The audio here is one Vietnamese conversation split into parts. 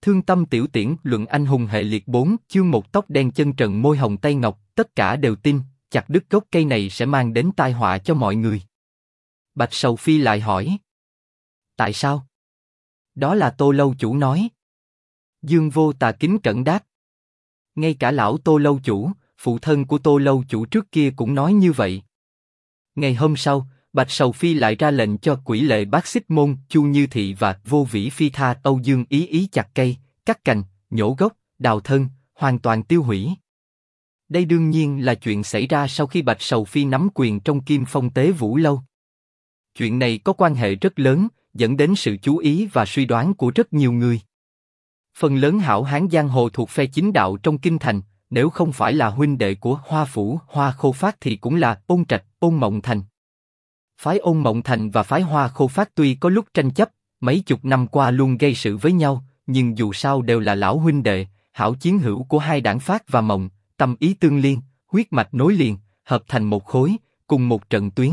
Thương tâm tiểu tiễn, luận anh hùng hệ liệt 4, chương 1 tóc đen chân trần môi hồng tay ngọc, tất cả đều tin, chặt đứt gốc cây này sẽ mang đến tai họa cho mọi người. Bạch Sầu Phi lại hỏi. Tại sao? Đó là Tô lâu chủ nói. Dương Vô Tà kính cẩn đáp. Ngay cả lão Tô lâu chủ, phụ thân của Tô lâu chủ trước kia cũng nói như vậy. Ngày hôm sau, Bạch Sầu Phi lại ra lệnh cho Quỷ Lệ Bác Xích Môn, Chu Như Thị và Vô Vĩ Phi tha Âu Dương Ý Ý chặt cây, cắt cành, nhổ gốc, đào thân, hoàn toàn tiêu hủy. Đây đương nhiên là chuyện xảy ra sau khi Bạch Sầu Phi nắm quyền trong Kim Phong Tế Vũ lâu. Chuyện này có quan hệ rất lớn, dẫn đến sự chú ý và suy đoán của rất nhiều người. Phần lớn hảo hán giang hồ thuộc phe chính đạo trong kinh thành, nếu không phải là huynh đệ của Hoa Phủ, Hoa Khô Phát thì cũng là Ôn Trạch, Ôn Mộng Thành. Phái Ôn Mộng Thành và phái Hoa Khô Phát tuy có lúc tranh chấp, mấy chục năm qua luôn gây sự với nhau, nhưng dù sao đều là lão huynh đệ, hảo chiến hữu của hai đảng Phát và Mộng, tâm ý tương liên, huyết mạch nối liền, hợp thành một khối, cùng một trận tuyến.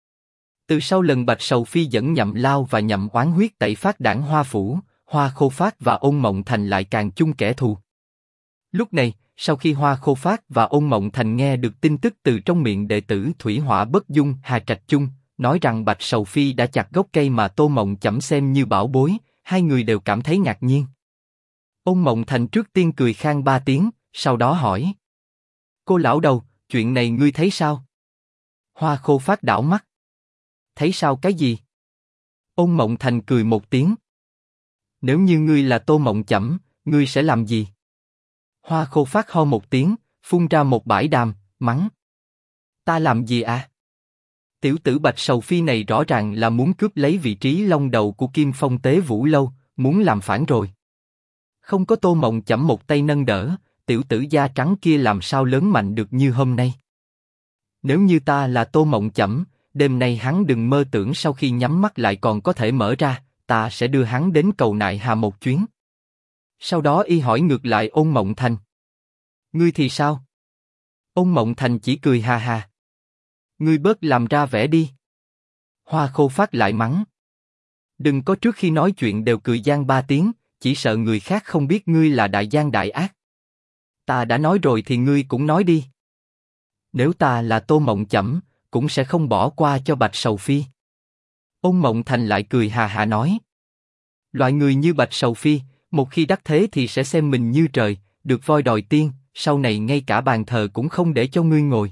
Từ sau lần Bạch Sầu Phi dẫn Nhậm Lao và Nhậm Oán huyết tẩy Phát đảng Hoa Phủ, Hoa Khô Phát và Ôn Mộng Thành lại càng chung kẻ thù. Lúc này, sau khi Hoa Khô Phát và Ôn Mộng Thành nghe được tin tức từ trong miệng đệ tử Thủy Hỏa Bất Dung, Hà Trạch Chung, nói rằng Bạch Sầu Phi đã chặt gốc cây mà Tô Mộng Chẩm xem như bảo bối, hai người đều cảm thấy ngạc nhiên. Ôn Mộng Thành trước tiên cười khang 3 tiếng, sau đó hỏi. Cô lão đầu, chuyện này ngươi thấy sao? Hoa Khô Phát đảo mắt. Thấy sao cái gì? Ôn Mộng Thành cười một tiếng. Nếu như ngươi là Tô Mộng Chẩm, ngươi sẽ làm gì? Hoa Khô Phát ho một tiếng, phun ra một bãi đàm, mắng. Ta làm gì à? Tiểu tử Bạch Sầu Phi này rõ ràng là muốn cướp lấy vị trí long đầu của Kim Phong Tế Vũ lâu, muốn làm phản rồi. Không có Tô Mộng Chẩm một tay nâng đỡ, tiểu tử da trắng kia làm sao lớn mạnh được như hôm nay? Nếu như ta là Tô Mộng Chẩm, đêm nay hắn đừng mơ tưởng sau khi nhắm mắt lại còn có thể mở ra, ta sẽ đưa hắn đến cầu Nại Hà một chuyến. Sau đó y hỏi ngược lại Ôn Mộng Thành. Ngươi thì sao? Ôn Mộng Thành chỉ cười ha ha. Ngươi bớt làm ra vẻ đi. Hoa Khô Phát lại mắng. Đừng có trước khi nói chuyện đều cười gian 3 tiếng, chỉ sợ người khác không biết ngươi là đại gian đại ác. Ta đã nói rồi thì ngươi cũng nói đi. Nếu ta là Tô Mộng Chẩm, cũng sẽ không bỏ qua cho Bạch Sầu Phi. Ôn Mộng Thành lại cười hà hà nói. Loại người như Bạch Sầu Phi, một khi đắc thế thì sẽ xem mình như trời, được voi đòi tiên, sau này ngay cả bàn thờ cũng không để cho ngươi ngồi.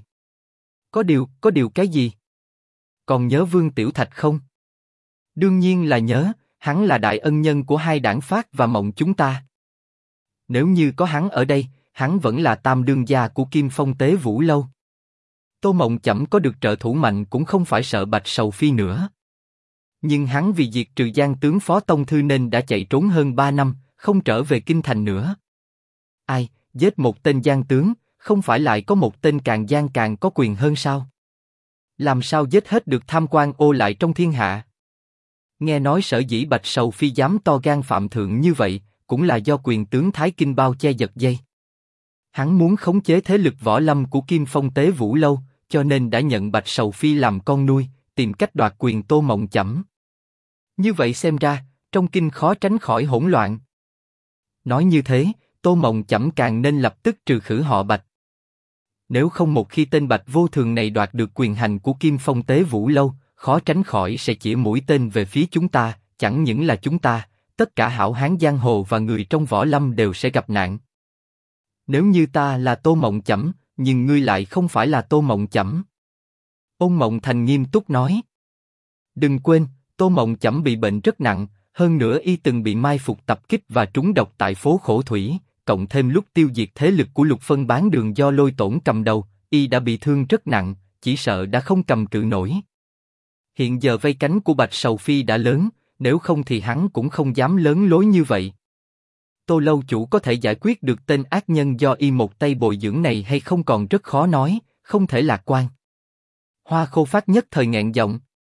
Có điều cái gì? Còn nhớ Vương Tiểu Thạch không? Đương nhiên là nhớ, hắn là đại ân nhân của hai đảng Phát và Mộng chúng ta. Nếu như có hắn ở đây, hắn vẫn là tam đương gia của Kim Phong Tế Vũ lâu. Tô Mộng Chẩm có được trợ thủ mạnh cũng không phải sợ Bạch Sầu Phi nữa. Nhưng hắn vì diệt trừ gian tướng Phó Tông Thư nên đã chạy trốn hơn 3 năm, không trở về kinh thành nữa. Ai, giết một tên gian tướng, không phải lại có một tên càng gian càng có quyền hơn sao? Làm sao giết hết được tham quan ô lại trong thiên hạ? Nghe nói sở dĩ Bạch Sầu Phi dám to gan phạm thượng như vậy, cũng là do quyền tướng Thái Kinh bao che giật dây. Hắn muốn khống chế thế lực võ lâm của Kim Phong Tế Vũ lâu, cho nên đã nhận Bạch Sầu Phi làm con nuôi, tìm cách đoạt quyền Tô Mộng Chẩm. Như vậy xem ra, trong kinh khó tránh khỏi hỗn loạn. Nói như thế, Tô Mộng Chẩm càng nên lập tức trừ khử họ Bạch. Nếu không một khi tên Bạch vô thường này đoạt được quyền hành của Kim Phong Tế Vũ lâu, khó tránh khỏi sẽ chĩa mũi tên về phía chúng ta, chẳng những là chúng ta, tất cả hảo hán giang hồ và người trong võ lâm đều sẽ gặp nạn. Nếu như ta là Tô Mộng Chẩm, nhưng ngươi lại không phải là Tô Mộng Chẩm. Ôn Mộng Thành nghiêm túc nói. Đừng quên, Tô Mộng Chẩm bị bệnh rất nặng, hơn nữa y từng bị mai phục tập kích và trúng độc tại phố Khổ Thủy, cộng thêm lúc tiêu diệt thế lực của Lục Phân Bán Đường do Lôi Tổn cầm đầu, y đã bị thương rất nặng, chỉ sợ đã không cầm cự nổi. Hiện giờ vây cánh của Bạch Sầu Phi đã lớn, nếu không thì hắn cũng không dám lớn lối như vậy. Tô lâu chủ có thể giải quyết được tên ác nhân do y một tay bồi dưỡng này hay không còn rất khó nói, không thể lạc quan. Hoa Khô Phát nhất thời nghẹn giọng.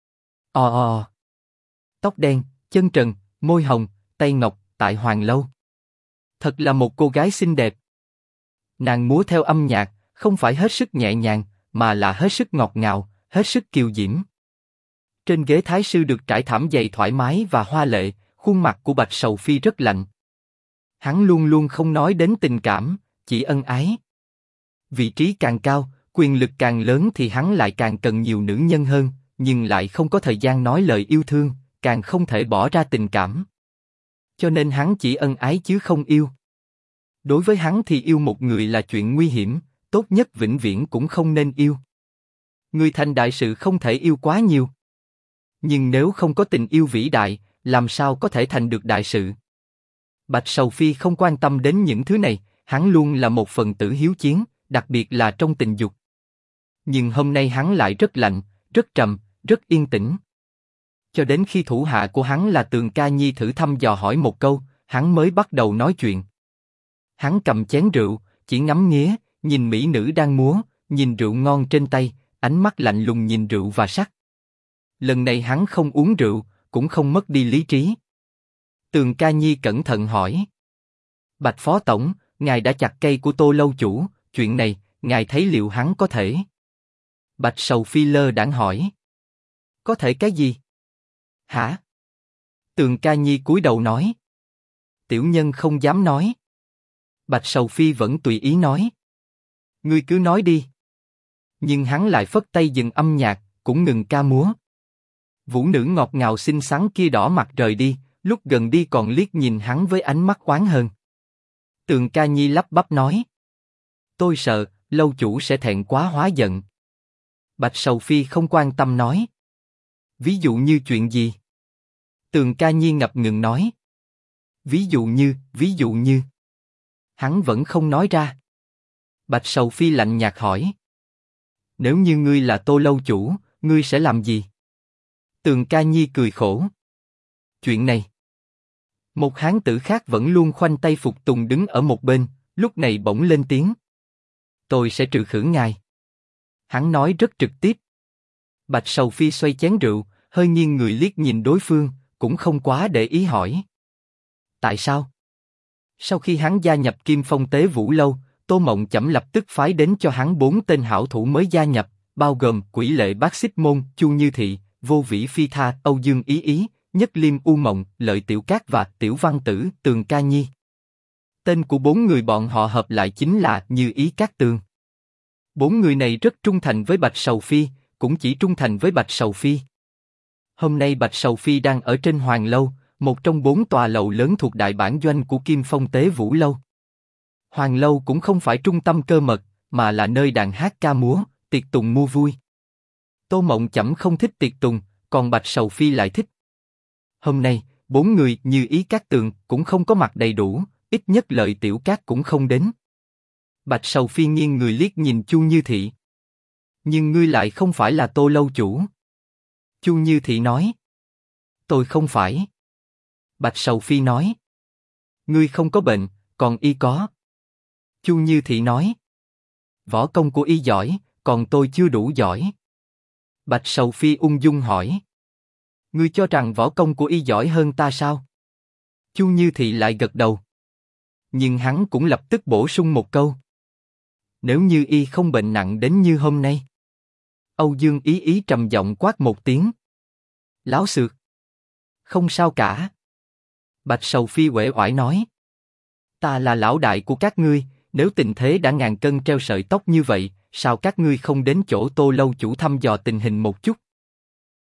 Tóc đen, chân trần, môi hồng, tay ngọc, tại Hoàng lâu. Thật là một cô gái xinh đẹp. Nàng múa theo âm nhạc, không phải hết sức nhẹ nhàng, mà là hết sức ngọt ngào, hết sức kiều diễm. Trên ghế thái sư được trải thảm dày thoải mái và hoa lệ, khuôn mặt của Bạch Sầu Phi rất lạnh. Hắn luôn luôn không nói đến tình cảm, chỉ ân ái. Vị trí càng cao, quyền lực càng lớn thì hắn lại càng cần nhiều nữ nhân hơn, nhưng lại không có thời gian nói lời yêu thương, càng không thể bỏ ra tình cảm. Cho nên hắn chỉ ân ái chứ không yêu. Đối với hắn thì yêu một người là chuyện nguy hiểm, tốt nhất vĩnh viễn cũng không nên yêu. Người thành đại sự không thể yêu quá nhiều. Nhưng nếu không có tình yêu vĩ đại, làm sao có thể thành được đại sự? Bạch Sầu Phi không quan tâm đến những thứ này, hắn luôn là một phần tử hiếu chiến, đặc biệt là trong tình dục. Nhưng hôm nay hắn lại rất lạnh, rất trầm, rất yên tĩnh. Cho đến khi thủ hạ của hắn là Tường Ca Nhi thử thăm dò hỏi một câu, hắn mới bắt đầu nói chuyện. Hắn cầm chén rượu, chỉ ngắm nghía, nhìn mỹ nữ đang múa, nhìn rượu ngon trên tay, ánh mắt lạnh lùng nhìn rượu và sắc. Lần này hắn không uống rượu, cũng không mất đi lý trí. Tường Ca Nhi cẩn thận hỏi: Bạch Phó Tổng, ngài đã chặt cây của Tô lâu chủ, chuyện này, ngài thấy liệu hắn có thể? Bạch Sầu Phi lơ đãng hỏi: Có thể cái gì? Hả? Tường Ca Nhi cúi đầu nói: Tiểu nhân không dám nói. Bạch Sầu Phi vẫn tùy ý nói: Ngươi cứ nói đi. Nhưng hắn lại phất tay dừng âm nhạc, cũng ngừng ca múa. Vũ nữ ngọt ngào xinh xắn kia đỏ mặt rời đi, lúc gần đi còn liếc nhìn hắn với ánh mắt oán hờn. Tường Ca Nhi lắp bắp nói: Tôi sợ, lâu chủ sẽ thẹn quá hóa giận. Bạch Sầu Phi không quan tâm nói: Ví dụ như chuyện gì? Tường Ca Nhi ngập ngừng nói: Ví dụ như. Hắn vẫn không nói ra. Bạch Sầu Phi lạnh nhạt hỏi: Nếu như ngươi là Tô lâu chủ, ngươi sẽ làm gì? Tường Ca Nhi cười khổ: Chuyện này. Một hán tử khác vẫn luôn khoanh tay phục tùng đứng ở một bên, lúc này bỗng lên tiếng: Tôi sẽ trừ khử ngài. Hắn nói rất trực tiếp. Bạch Sầu Phi xoay chén rượu, hơi nghiêng người liếc nhìn đối phương, cũng không quá để ý hỏi: Tại sao? Sau khi hắn gia nhập Kim Phong Tế Vũ Lâu, Tô Mộng Chẩm lập tức phái đến cho hắn 4 tên hảo thủ mới gia nhập, bao gồm Quỷ Lệ Bác Xích Môn, Chu Như Thị, Vô Vĩ Phi Tha, Âu Dương Ý Ý, Nhất Liêm U Mộng, Lợi Tiểu Cát và Tiểu Văn Tử, Tường Ca Nhi. Tên của 4 người bọn họ hợp lại chính là Như Ý Cát Tường. 4 người này rất trung thành với Bạch Sầu Phi, cũng chỉ trung thành với Bạch Sầu Phi. Hôm nay Bạch Sầu Phi đang ở trên Hoàng Lâu, một trong 4 tòa lầu lớn thuộc đại bản doanh của Kim Phong Tế Vũ Lâu. Hoàng Lâu cũng không phải trung tâm cơ mật, mà là nơi đàn hát ca múa, tiệc tùng mua vui. Tô Mộng Chẩm không thích tiệc tùng, còn Bạch Sầu Phi lại thích. Hôm nay, 4 người Như Ý Cát Tường cũng không có mặt đầy đủ, ít nhất Lợi Tiểu Cát cũng không đến. Bạch Sầu Phi nghiêng người liếc nhìn Chu Như Thị. Nhưng ngươi lại không phải là Tô lâu chủ. Chu Như Thị nói: Tôi không phải. Bạch Sầu Phi nói: Ngươi không có bệnh, còn y có. Chu Như Thị nói: Võ công của y giỏi, còn tôi chưa đủ giỏi. Bạch Sầu Phi ung dung hỏi: Ngươi cho rằng võ công của y giỏi hơn ta sao? Chu Như Thị lại gật đầu. Nhưng hắn cũng lập tức bổ sung một câu: Nếu như y không bệnh nặng đến như hôm nay. Âu Dương Ý Ý trầm giọng quát một tiếng: Láo xược. Không sao cả. Bạch Sầu Phi uể oải nói: Ta là lão đại của các ngươi, nếu tình thế đã ngàn cân treo sợi tóc như vậy, sao các ngươi không đến chỗ Tô lâu chủ thăm dò tình hình một chút?